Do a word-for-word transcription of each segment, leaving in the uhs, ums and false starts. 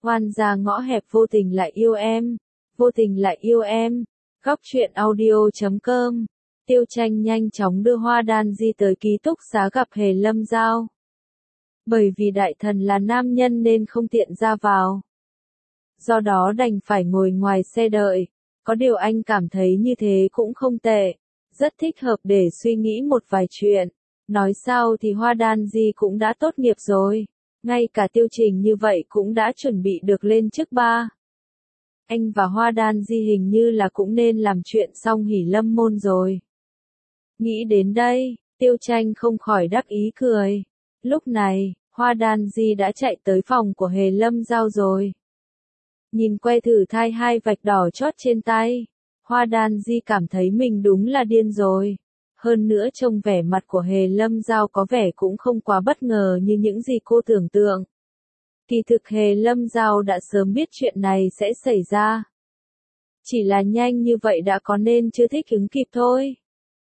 Oan gia ngõ hẹp vô tình lại yêu em, vô tình lại yêu em. Góc truyện audio chấm com. Tiêu Tranh nhanh chóng đưa Hoa Đan Di tới ký túc xá gặp Hề Lâm Giao. Bởi vì đại thần là nam nhân nên không tiện ra vào. Do đó đành phải ngồi ngoài xe đợi. Có điều anh cảm thấy như thế cũng không tệ. Rất thích hợp để suy nghĩ một vài chuyện. Nói sao thì Hoa Đan Di cũng đã tốt nghiệp rồi. Ngay cả Tiêu Trình như vậy cũng đã chuẩn bị được lên chức ba. Anh và Hoa Đan Di hình như là cũng nên làm chuyện xong hỉ lâm môn rồi. Nghĩ đến đây, Tiêu Tranh không khỏi đắc ý cười. Lúc này, Hoa Đan Di đã chạy tới phòng của Hề Lâm Giao rồi. Nhìn que thử thai hai vạch đỏ chót trên tay, Hoa Đan Di cảm thấy mình đúng là điên rồi. Hơn nữa trông vẻ mặt của Hề Lâm Giao có vẻ cũng không quá bất ngờ như những gì cô tưởng tượng. Kỳ thực Hề Lâm Giao đã sớm biết chuyện này sẽ xảy ra. Chỉ là nhanh như vậy đã có nên chưa thích ứng kịp thôi.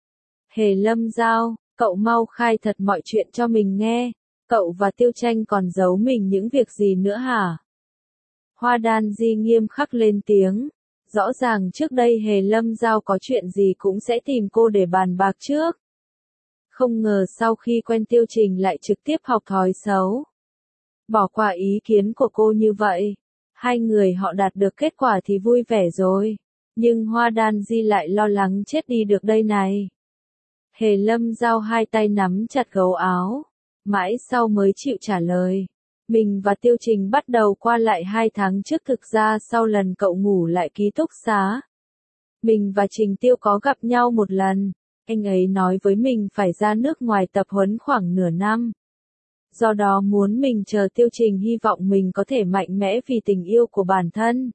Hề Lâm Giao, cậu mau khai thật mọi chuyện cho mình nghe. Cậu và Tiêu Tranh còn giấu mình những việc gì nữa hả? Hoa Đan Di nghiêm khắc lên tiếng. Rõ ràng trước đây Hề Lâm Giao có chuyện gì cũng sẽ tìm cô để bàn bạc trước. Không ngờ sau khi quen Tiêu Trình lại trực tiếp học thói xấu. Bỏ qua ý kiến của cô như vậy. Hai người họ đạt được kết quả thì vui vẻ rồi. Nhưng Hoa Đan Di lại lo lắng chết đi được đây này. Hề Lâm Giao hai tay nắm chặt gấu áo. Mãi sau mới chịu trả lời. Mình và Tiêu Trình bắt đầu qua lại hai tháng trước, thực ra sau lần cậu ngủ lại ký túc xá. Mình và Trình Tiêu có gặp nhau một lần. Anh ấy nói với mình phải ra nước ngoài tập huấn khoảng nửa năm. Do đó muốn mình chờ Tiêu Trình, hy vọng mình có thể mạnh mẽ vì tình yêu của bản thân.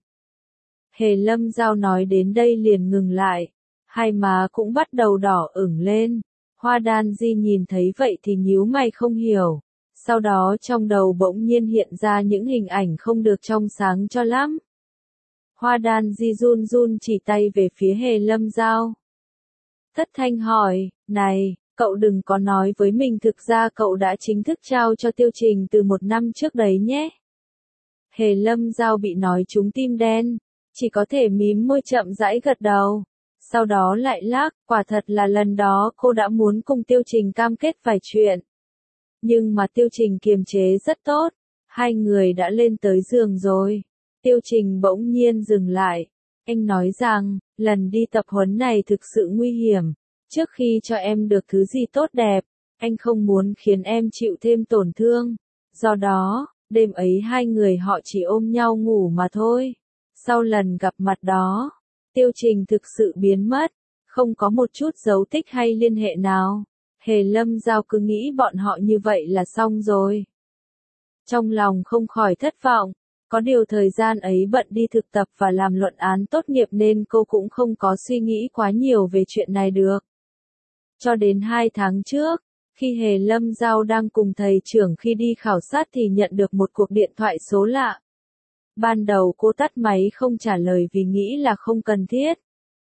Hề Lâm Giao nói đến đây liền ngừng lại. Hai má cũng bắt đầu đỏ ửng lên. Hoa Đan Di nhìn thấy vậy thì nhíu mày không hiểu. Sau đó trong đầu bỗng nhiên hiện ra những hình ảnh không được trong sáng cho lắm. Hoa Đan Di run run chỉ tay về phía Hề Lâm Giao. Thất thanh hỏi, này, cậu đừng có nói với mình thực ra cậu đã chính thức trao cho Tiêu Trình từ một năm trước đấy nhé. Hề Lâm Giao bị nói trúng tim đen, chỉ có thể mím môi chậm rãi gật đầu. Sau đó lại lắc, quả thật là lần đó cô đã muốn cùng Tiêu Trình cam kết vài chuyện. Nhưng mà Tiêu Trình kiềm chế rất tốt, hai người đã lên tới giường rồi. Tiêu Trình bỗng nhiên dừng lại. Anh nói rằng, lần đi tập huấn này thực sự nguy hiểm. Trước khi cho em được thứ gì tốt đẹp, anh không muốn khiến em chịu thêm tổn thương. Do đó, đêm ấy hai người họ chỉ ôm nhau ngủ mà thôi. Sau lần gặp mặt đó, Tiêu Trình thực sự biến mất, không có một chút dấu tích hay liên hệ nào. Hề Lâm Giao cứ nghĩ bọn họ như vậy là xong rồi. Trong lòng không khỏi thất vọng, có điều thời gian ấy bận đi thực tập và làm luận án tốt nghiệp nên cô cũng không có suy nghĩ quá nhiều về chuyện này được. Cho đến hai tháng trước, khi Hề Lâm Giao đang cùng thầy trưởng khi đi khảo sát thì nhận được một cuộc điện thoại số lạ. Ban đầu cô tắt máy không trả lời vì nghĩ là không cần thiết.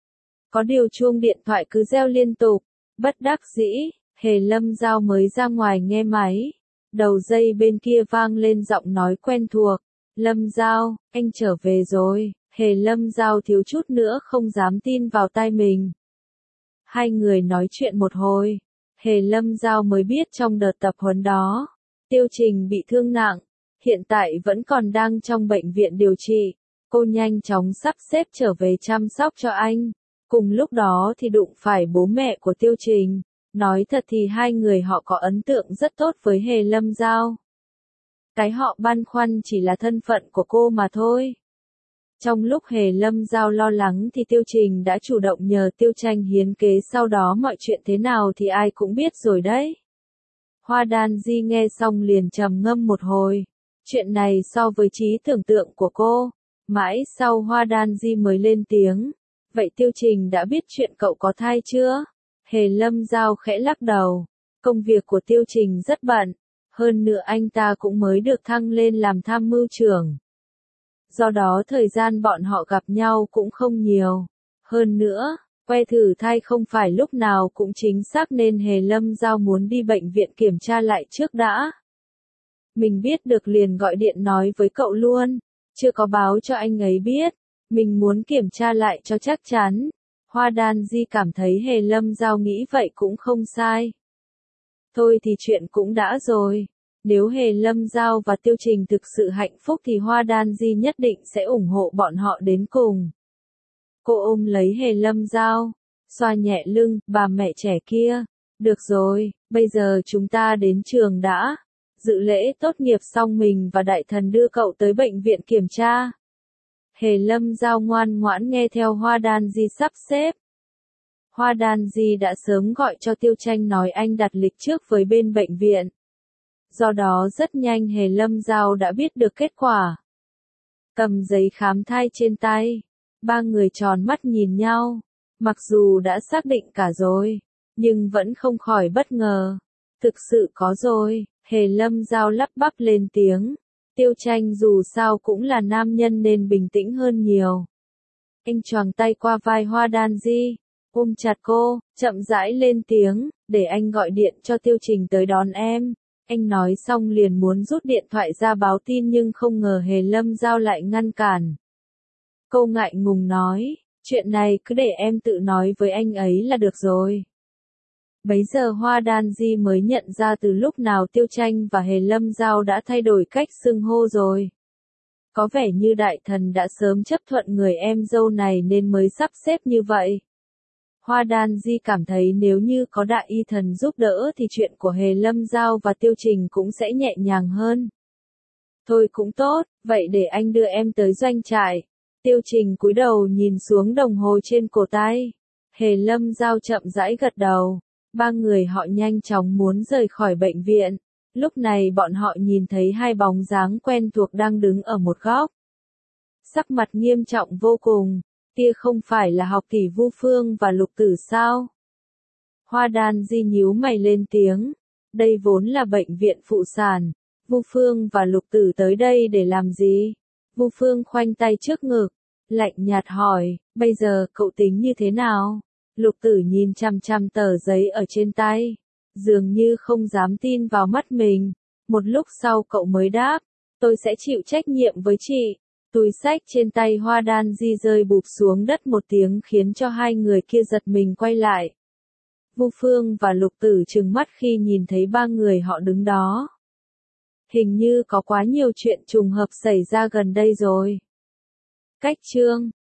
Có điều chuông điện thoại cứ reo liên tục, bất đắc dĩ, Hề Lâm Giao mới ra ngoài nghe máy. Đầu dây bên kia vang lên giọng nói quen thuộc. Lâm Giao, anh trở về rồi. Hề Lâm Giao thiếu chút nữa không dám tin vào tai mình. Hai người nói chuyện một hồi. Hề Lâm Giao mới biết trong đợt tập huấn đó, Tiêu Trình bị thương nặng. Hiện tại vẫn còn đang trong bệnh viện điều trị. Cô nhanh chóng sắp xếp trở về chăm sóc cho anh. Cùng lúc đó thì đụng phải bố mẹ của Tiêu Trình. Nói thật thì hai người họ có ấn tượng rất tốt với Hề Lâm Giao. Cái họ băn khoăn chỉ là thân phận của cô mà thôi. Trong lúc Hề Lâm Giao lo lắng thì Tiêu Trình đã chủ động nhờ Tiêu Tranh hiến kế, sau đó mọi chuyện thế nào thì ai cũng biết rồi đấy. Hoa Đan Di nghe xong liền trầm ngâm một hồi. Chuyện này so với trí tưởng tượng của cô. Mãi sau Hoa Đan Di mới lên tiếng. Vậy Tiêu Trình đã biết chuyện cậu có thai chưa? Hề Lâm Giao khẽ lắc đầu. Công việc của Tiêu Trình rất bận. Hơn nữa anh ta cũng mới được thăng lên làm tham mưu trưởng. Do đó thời gian bọn họ gặp nhau cũng không nhiều. Hơn nữa, que thử thai không phải lúc nào cũng chính xác nên Hề Lâm Giao muốn đi bệnh viện kiểm tra lại trước đã. Mình biết được liền gọi điện nói với cậu luôn. chưa có báo cho anh ấy biết. Mình muốn kiểm tra lại cho chắc chắn. Hoa Đan Di cảm thấy Hề Lâm Giao nghĩ vậy cũng không sai. Thôi thì chuyện cũng đã rồi. Nếu Hề Lâm Giao và Tiêu Trình thực sự hạnh phúc thì Hoa Đan Di nhất định sẽ ủng hộ bọn họ đến cùng. Cô ôm lấy Hề Lâm Giao, xoa nhẹ lưng, bà mẹ trẻ kia. Được rồi, bây giờ chúng ta đến trường đã. Dự lễ tốt nghiệp xong mình và đại thần đưa cậu tới bệnh viện kiểm tra. Hề Lâm Giao ngoan ngoãn nghe theo Hoa Đan Di sắp xếp. Hoa Đan Di đã sớm gọi cho Tiêu Tranh nói anh đặt lịch trước với bên bệnh viện. Do đó rất nhanh Hề Lâm Giao đã biết được kết quả. Cầm giấy khám thai trên tay, ba người tròn mắt nhìn nhau. Mặc dù đã xác định cả rồi, nhưng vẫn không khỏi bất ngờ. Thực sự có rồi, Hề Lâm Giao lắp bắp lên tiếng. Tiêu Tranh dù sao cũng là nam nhân nên bình tĩnh hơn nhiều. Anh choàng tay qua vai Hoa Đan Di, ôm chặt cô, chậm rãi lên tiếng, để anh gọi điện cho Tiêu Trình tới đón em. Anh nói xong liền muốn rút điện thoại ra báo tin nhưng không ngờ Hề Lâm Giao lại ngăn cản. Cô ngại ngùng nói, chuyện này cứ để em tự nói với anh ấy là được rồi. Bấy giờ Hoa Đan Di mới nhận ra từ lúc nào Tiêu Tranh và Hề Lâm Giao đã thay đổi cách xưng hô rồi. Có vẻ như đại thần đã sớm chấp thuận người em dâu này nên mới sắp xếp như vậy. Hoa Đan Di cảm thấy nếu như có đại y thần giúp đỡ thì chuyện của Hề Lâm Giao và Tiêu Trình cũng sẽ nhẹ nhàng hơn. Thôi cũng tốt, vậy để anh đưa em tới doanh trại. Tiêu Trình cúi đầu nhìn xuống đồng hồ trên cổ tay. Hề Lâm Giao chậm rãi gật đầu. Ba người họ nhanh chóng muốn rời khỏi bệnh viện. Lúc này bọn họ nhìn thấy hai bóng dáng quen thuộc đang đứng ở một góc. Sắc mặt nghiêm trọng vô cùng. Kia không phải là học tỷ Vu Phương và Lục Tử sao? Hoa Đan Di nhíu mày lên tiếng. Đây vốn là bệnh viện phụ sản. Vu Phương và Lục Tử tới đây để làm gì? Vu Phương khoanh tay trước ngực, lạnh nhạt hỏi, bây giờ cậu tính như thế nào? Lục Tử nhìn chằm chằm tờ giấy ở trên tay, dường như không dám tin vào mắt mình. Một lúc sau cậu mới đáp, tôi sẽ chịu trách nhiệm với chị. Túi xách trên tay Hoa Đan Di rơi bụp xuống đất một tiếng khiến cho hai người kia giật mình quay lại. Vu Phương và Lục Tử trừng mắt khi nhìn thấy ba người họ đứng đó. Hình như có quá nhiều chuyện trùng hợp xảy ra gần đây rồi. Cách chương